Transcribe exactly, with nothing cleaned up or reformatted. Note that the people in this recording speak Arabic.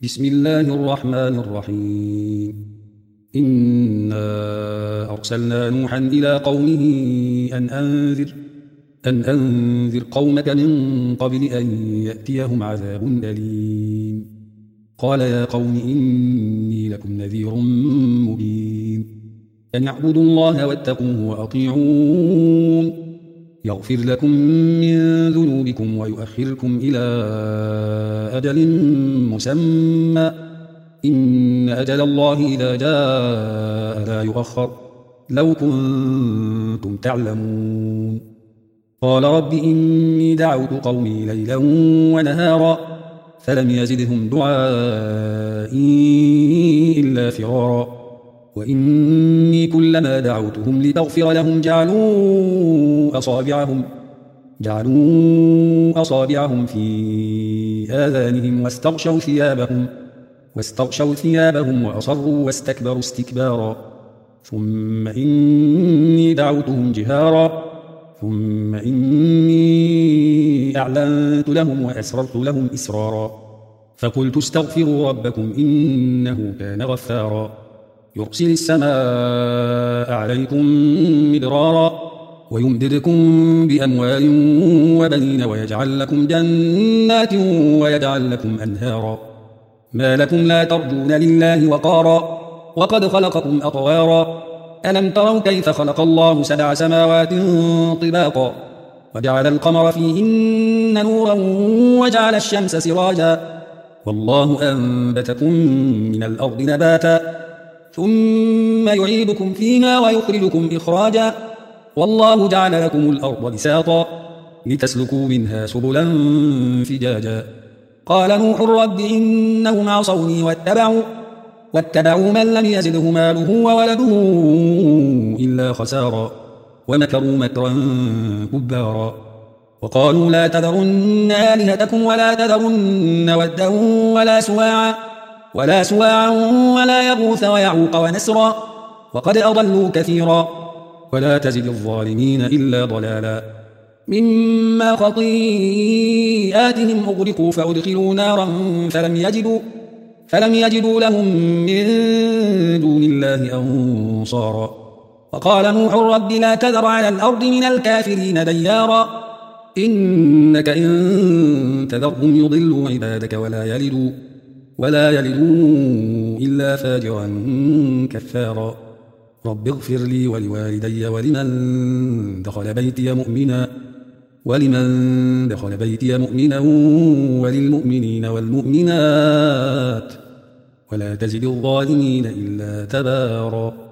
بسم الله الرحمن الرحيم إنا أرسلنا نوحا إلى قومه أن أنذر أن أنذر قومك من قبل أن يأتيهم عذاب أليم قال يا قوم إني لكم نذير مبين أن اعبدوا الله واتقوه وأطيعون يغفر لكم من ذنوبكم ويؤخركم إلى أجل مسمى إن أجل الله إذا جاء لا يؤخر لو كنتم تعلمون قال رب إني دعوت قومي ليلا ونهارا فلم يزدهم دعائي إلا فرارا وإني كلما دعوتهم لتغفر لهم جعلوا أصابعهم جعلوا أصابعهم في آذانهم واستغشوا ثيابهم واستغشوا ثيابهم وأصروا واستكبروا استكبارا ثم إني دعوتهم جهارا ثم إني أعلنت لهم وأسررت لهم إسرارا فقلت استغفروا ربكم إنه كان غفارا يرسل السماء عليكم مدرارا ويمددكم بأموال وبنين ويجعل لكم جنات ويجعل لكم أنهارا ما لكم لا ترجون لله وقارا وقد خلقكم أطوارا ألم تروا كيف خلق الله سبع سماوات طباقا وجعل القمر فيهن نورا وجعل الشمس سراجا والله أنبتكم من الأرض نباتا ثم يعيدكم فيها ويخرجكم إخراجا والله جعل لكم الأرض بساطا لتسلكوا منها سبلا فجاجا قال نوح رب إنهم عصوني واتبعوا واتبعوا من لم يزده ماله وولده إلا خسارا ومكروا مكرا كبارا وقالوا لا تذرن آلهتكم ولا تذرن ودا ولا سواعا ولا سواعا ولا يغوث ويعوق ونسرا وقد أضلوا كثيرا ولا تزد الظالمين إلا ضلالا مما خطيئاتهم أغرقوا فأدخلوا نارا فلم يجدوا فلم يجدوا لهم من دون الله أنصارا وقال نوح رب لا تذر على الأرض من الكافرين ديارا إنك إن تذرهم يضلوا عبادك ولا يلدوا ولا يلدوا إلا فاجرا كفارا رب اغفر لي ولوالدي ولمن دخل بيتي مؤمنا ولمن دخل بيتي مؤمنا وللمؤمنين والمؤمنات ولا تزد الظالمين إلا تبارا.